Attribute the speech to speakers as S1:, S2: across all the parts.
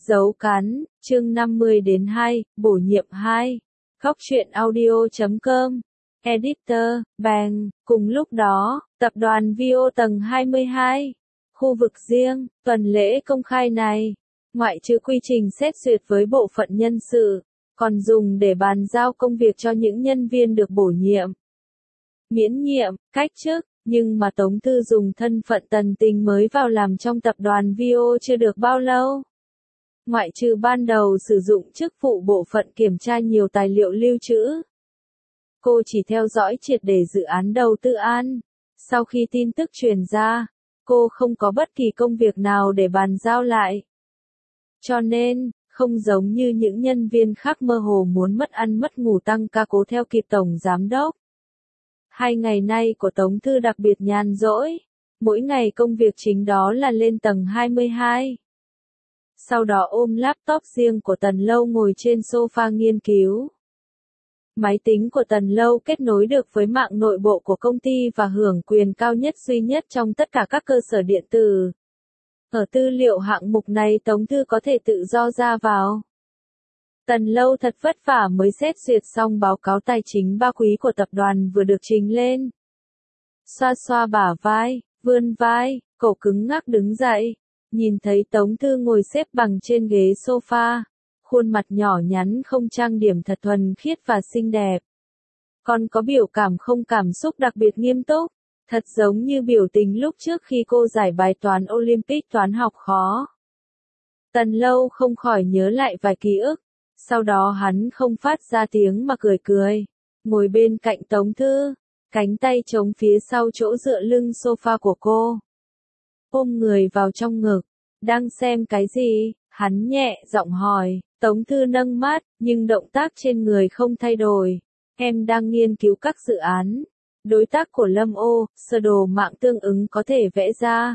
S1: Dấu cắn, chương 50-2, bổ nhiệm 2. Góc truyện audio.com. Editor, Bang. Cùng lúc đó, tập đoàn VO tầng 22. Khu vực riêng, tuần lễ công khai này, ngoại trừ quy trình xét duyệt với bộ phận nhân sự, còn dùng để bàn giao công việc cho những nhân viên được bổ nhiệm, miễn nhiệm, cách chức, nhưng mà Tống Thư dùng thân phận tần tình mới vào làm trong tập đoàn VO chưa được bao lâu. Ngoại trừ ban đầu sử dụng chức vụ bộ phận kiểm tra nhiều tài liệu lưu trữ, cô chỉ theo dõi triệt để dự án đầu tư An. Sau khi tin tức truyền ra, cô không có bất kỳ công việc nào để bàn giao lại. Cho nên, không giống như những nhân viên khác mơ hồ muốn mất ăn mất ngủ tăng ca cố theo kịp tổng giám đốc. 2 ngày nay của Tống Thư đặc biệt nhàn rỗi. Mỗi ngày công việc chính đó là lên tầng 22. Sau đó ôm laptop riêng của Tần Lâu ngồi trên sofa nghiên cứu. Máy tính của Tần Lâu kết nối được với mạng nội bộ của công ty và hưởng quyền cao nhất duy nhất trong tất cả các cơ sở điện tử. Ở tư liệu hạng mục này Tống Thư có thể tự do ra vào. Tần Lâu thật vất vả mới xét duyệt xong báo cáo tài chính 3 quý của tập đoàn vừa được trình lên. Xoa xoa bả vai, vươn vai, cổ cứng ngắc đứng dậy. Nhìn thấy Tống Thư ngồi xếp bằng trên ghế sofa, khuôn mặt nhỏ nhắn không trang điểm thật thuần khiết và xinh đẹp. Còn có biểu cảm không cảm xúc đặc biệt nghiêm túc, thật giống như biểu tình lúc trước khi cô giải bài toán Olympic toán học khó. Tần Lâu không khỏi nhớ lại vài ký ức, sau đó hắn không phát ra tiếng mà cười cười, ngồi bên cạnh Tống Thư, cánh tay chống phía sau chỗ dựa lưng sofa của cô. Ôm người vào trong ngực, đang xem cái gì, hắn nhẹ giọng hỏi. Tống Thư nâng mắt, nhưng động tác trên người không thay đổi. Em đang nghiên cứu các dự án. Đối tác của Lâm Ô, sơ đồ mạng tương ứng có thể vẽ ra.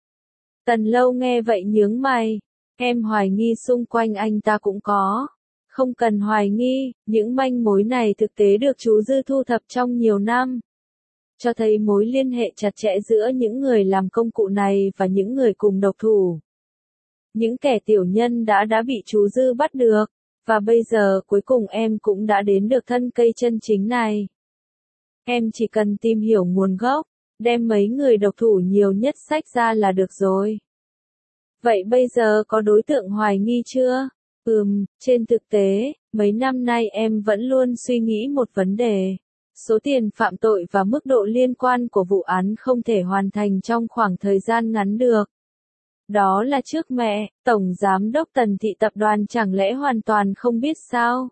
S1: Tần Lâu nghe vậy nhướng mày. Em hoài nghi xung quanh anh ta cũng có. Không cần hoài nghi, những manh mối này thực tế được chú Dư thu thập trong nhiều năm. Cho thấy mối liên hệ chặt chẽ giữa những người làm công cụ này và những người cùng độc thủ. Những kẻ tiểu nhân đã bị chú Dư bắt được, và bây giờ cuối cùng em cũng đã đến được thân cây chân chính này. Em chỉ cần tìm hiểu nguồn gốc, đem mấy người độc thủ nhiều nhất sách ra là được rồi. Vậy bây giờ có đối tượng hoài nghi chưa? Trên thực tế, mấy năm nay em vẫn luôn suy nghĩ một vấn đề. Số tiền phạm tội và mức độ liên quan của vụ án không thể hoàn thành trong khoảng thời gian ngắn được. Đó là trước mẹ, Tổng Giám đốc Tần Thị Tập đoàn chẳng lẽ hoàn toàn không biết sao?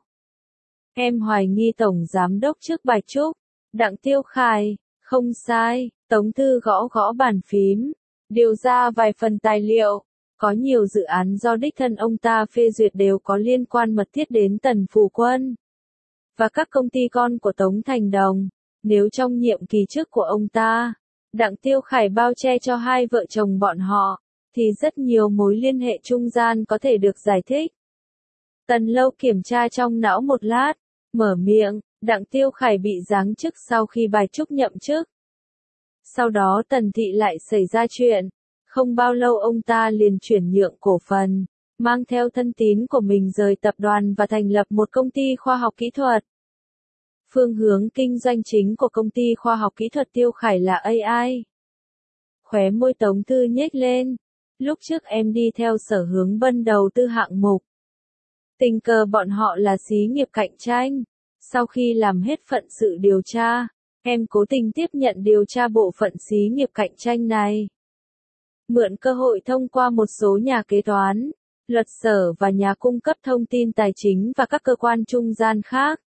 S1: Em hoài nghi Tổng Giám đốc trước Bạch Trúc, Đặng Tiêu Khải, không sai, Tống Thư gõ gõ bàn phím, điều ra vài phần tài liệu. Có nhiều dự án do đích thân ông ta phê duyệt đều có liên quan mật thiết đến Tần Phù Quân và các công ty con của Tống Thành Đồng. Nếu trong nhiệm kỳ trước của ông ta, Đặng Tiêu Khải bao che cho hai vợ chồng bọn họ, thì rất nhiều mối liên hệ trung gian có thể được giải thích. Tần Lâu kiểm tra trong não một lát, mở miệng. Đặng Tiêu Khải bị giáng chức sau khi Bạch Trúc nhậm chức. Sau đó Tần Thị lại xảy ra chuyện. Không bao lâu ông ta liền chuyển nhượng cổ phần, mang theo thân tín của mình rời tập đoàn và thành lập một công ty khoa học kỹ thuật. Phương hướng kinh doanh chính của công ty khoa học kỹ thuật Tiêu Khải là AI. Khóe môi Tống Thư nhếch lên. Lúc trước em đi theo Sở Hướng Bân đầu tư hạng mục. Tình cờ bọn họ là xí nghiệp cạnh tranh. Sau khi làm hết phận sự điều tra, em cố tình tiếp nhận điều tra bộ phận xí nghiệp cạnh tranh này. Mượn cơ hội thông qua một số nhà kế toán, luật sở và nhà cung cấp thông tin tài chính và các cơ quan trung gian khác.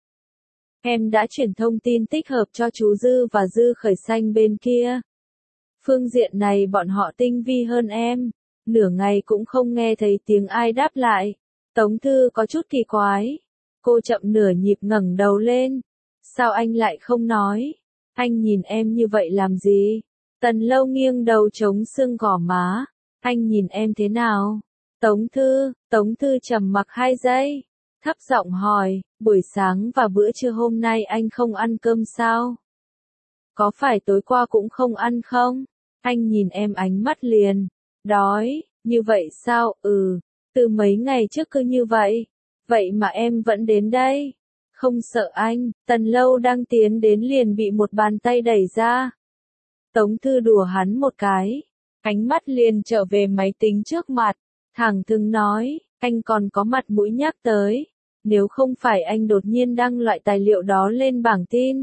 S1: Em đã chuyển thông tin tích hợp cho chú Dư và Dư Khởi Xanh bên kia. Phương diện này bọn họ tinh vi hơn em. Nửa ngày cũng không nghe thấy tiếng ai đáp lại. Tống Thư có chút kỳ quái. Cô chậm nửa nhịp ngẩng đầu lên. Sao anh lại không nói? Anh nhìn em như vậy làm gì? Tần Lâu nghiêng đầu chống xương gò má. Anh nhìn em thế nào? Tống Thư trầm mặc 2 giây. Thấp giọng hỏi, buổi sáng và bữa trưa hôm nay anh không ăn cơm sao? Có phải tối qua cũng không ăn không? Anh nhìn em ánh mắt liền. Đói, như vậy sao? Từ mấy ngày trước cứ như vậy. Vậy mà em vẫn đến đây. Không sợ anh, Tần Lâu đang tiến đến liền bị một bàn tay đẩy ra. Tống Thư đùa hắn một cái. Ánh mắt liền trở về máy tính trước mặt. Thẳng thừng nói, anh còn có mặt mũi nhắc tới. Nếu không phải anh đột nhiên đăng loại tài liệu đó lên bảng tin.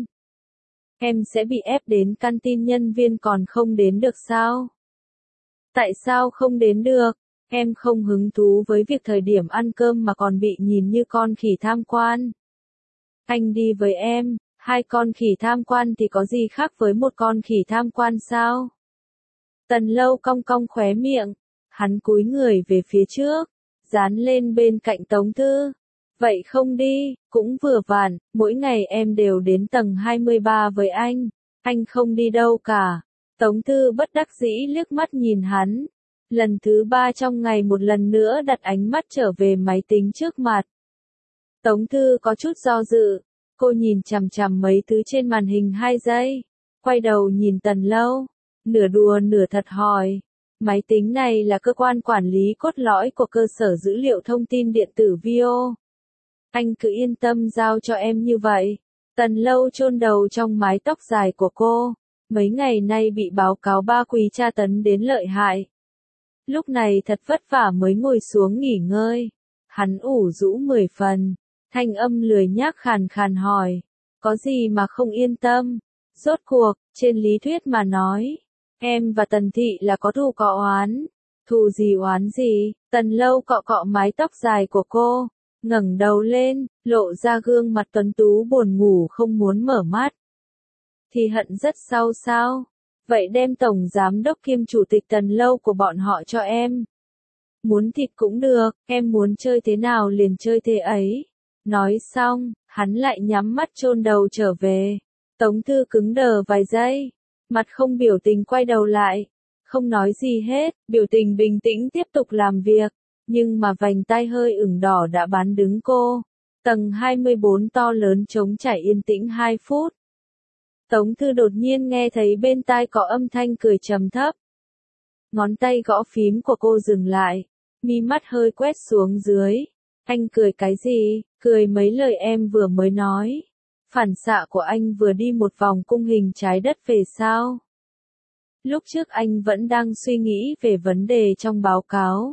S1: Em sẽ bị ép đến căn tin, nhân viên còn không đến được sao? Tại sao không đến được? Em không hứng thú với việc thời điểm ăn cơm mà còn bị nhìn như con khỉ tham quan. Anh đi với em, hai con khỉ tham quan thì có gì khác với một con khỉ tham quan sao? Tần Lâu cong cong khóe miệng, hắn cúi người về phía trước, dán lên bên cạnh Tống Thư. Vậy không đi, cũng vừa vặn, mỗi ngày em đều đến tầng 23 với anh không đi đâu cả. Tống Thư bất đắc dĩ liếc mắt nhìn hắn. Lần thứ 3 trong ngày một lần nữa đặt ánh mắt trở về máy tính trước mặt. Tống Thư có chút do dự, cô nhìn chằm chằm mấy thứ trên màn hình 2 giây, quay đầu nhìn Tần Lâu, nửa đùa nửa thật hỏi, máy tính này là cơ quan quản lý cốt lõi của cơ sở dữ liệu thông tin điện tử VIO. Anh cứ yên tâm giao cho em như vậy. Tần Lâu chôn đầu trong mái tóc dài của cô, mấy ngày nay bị báo cáo ba quý tra tấn đến lợi hại. Lúc này thật vất vả mới ngồi xuống nghỉ ngơi. Hắn ủ rũ 10 phần, thanh âm lười nhác khàn khàn hỏi, có gì mà không yên tâm? Rốt cuộc, trên lý thuyết mà nói, em và Tần Thị là có thù có oán. Thù gì oán gì? Tần Lâu cọ cọ mái tóc dài của cô, ngẩng đầu lên, lộ ra gương mặt tuấn tú buồn ngủ không muốn mở mắt. Thì hận rất sâu sao? Vậy đem tổng giám đốc kiêm chủ tịch Tần Lâu của bọn họ cho em. Muốn thịt cũng được, em muốn chơi thế nào liền chơi thế ấy. Nói xong, hắn lại nhắm mắt chôn đầu trở về. Tống Thư cứng đờ vài giây, mặt không biểu tình quay đầu lại, không nói gì hết, biểu tình bình tĩnh tiếp tục làm việc, nhưng mà vành tai hơi ửng đỏ đã bán đứng cô. Tầng 24 to lớn trống trải yên tĩnh 2 phút. Tống Thư đột nhiên nghe thấy bên tai có âm thanh cười trầm thấp. Ngón tay gõ phím của cô dừng lại, mi mắt hơi quét xuống dưới. Anh cười cái gì? Cười mấy lời em vừa mới nói. Phản xạ của anh vừa đi một vòng cung hình trái đất về sao? Lúc trước anh vẫn đang suy nghĩ về vấn đề trong báo cáo.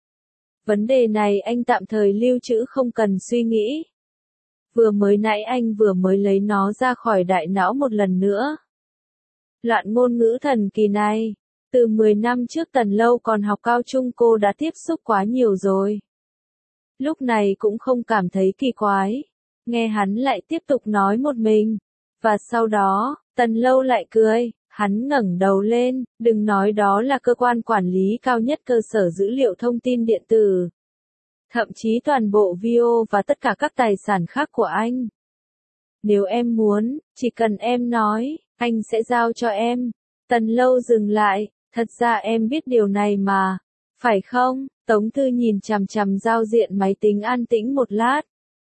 S1: Vấn đề này anh tạm thời lưu trữ không cần suy nghĩ. Vừa mới nãy anh vừa mới lấy nó ra khỏi đại não một lần nữa. Loạn ngôn ngữ thần kỳ này, từ 10 năm trước Tần Lâu còn học cao trung cô đã tiếp xúc quá nhiều rồi. Lúc này cũng không cảm thấy kỳ quái. Nghe hắn lại tiếp tục nói một mình. Và sau đó, Tần Lâu lại cười, hắn ngẩng đầu lên, đừng nói đó là cơ quan quản lý cao nhất cơ sở dữ liệu thông tin điện tử. Thậm chí toàn bộ VIO và tất cả các tài sản khác của anh. Nếu em muốn, chỉ cần em nói, anh sẽ giao cho em. Tần Lâu dừng lại, thật ra em biết điều này mà. Phải không? Tống Thư nhìn chằm chằm giao diện máy tính an tĩnh một lát.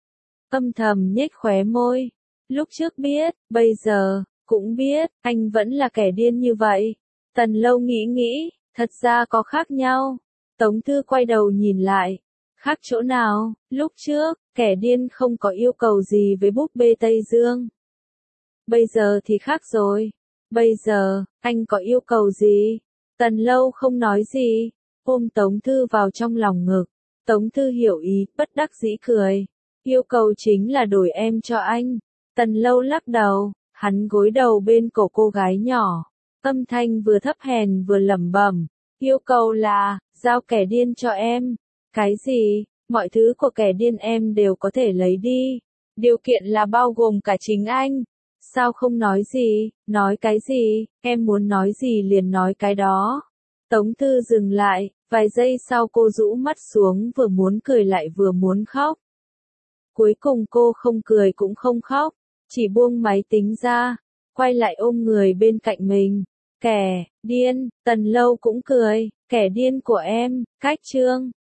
S1: Âm thầm nhếch khóe môi. Lúc trước biết, bây giờ, cũng biết, anh vẫn là kẻ điên như vậy. Tần Lâu nghĩ, thật ra có khác nhau. Tống Thư quay đầu nhìn lại. Khác chỗ nào? Lúc trước, kẻ điên không có yêu cầu gì với búp bê Tây Dương. Bây giờ thì khác rồi. Bây giờ, anh có yêu cầu gì? Tần Lâu không nói gì, ôm Tống Thư vào trong lòng ngực. Tống Thư hiểu ý, bất đắc dĩ cười. Yêu cầu chính là đổi em cho anh. Tần Lâu lắc đầu, hắn gối đầu bên cổ cô gái nhỏ. Âm thanh vừa thấp hèn vừa lẩm bẩm. Yêu cầu là, giao kẻ điên cho em. Cái gì? Mọi thứ của kẻ điên em đều có thể lấy đi. Điều kiện là bao gồm cả chính anh. Sao không nói gì? Nói cái gì? Em muốn nói gì liền nói cái đó. Tống Thư dừng lại, vài giây sau cô rũ mắt xuống, vừa muốn cười lại vừa muốn khóc. Cuối cùng cô không cười cũng không khóc, chỉ buông máy tính ra, quay lại ôm người bên cạnh mình. Kẻ điên, Tần Lâu cũng cười, kẻ điên của em, cách chương.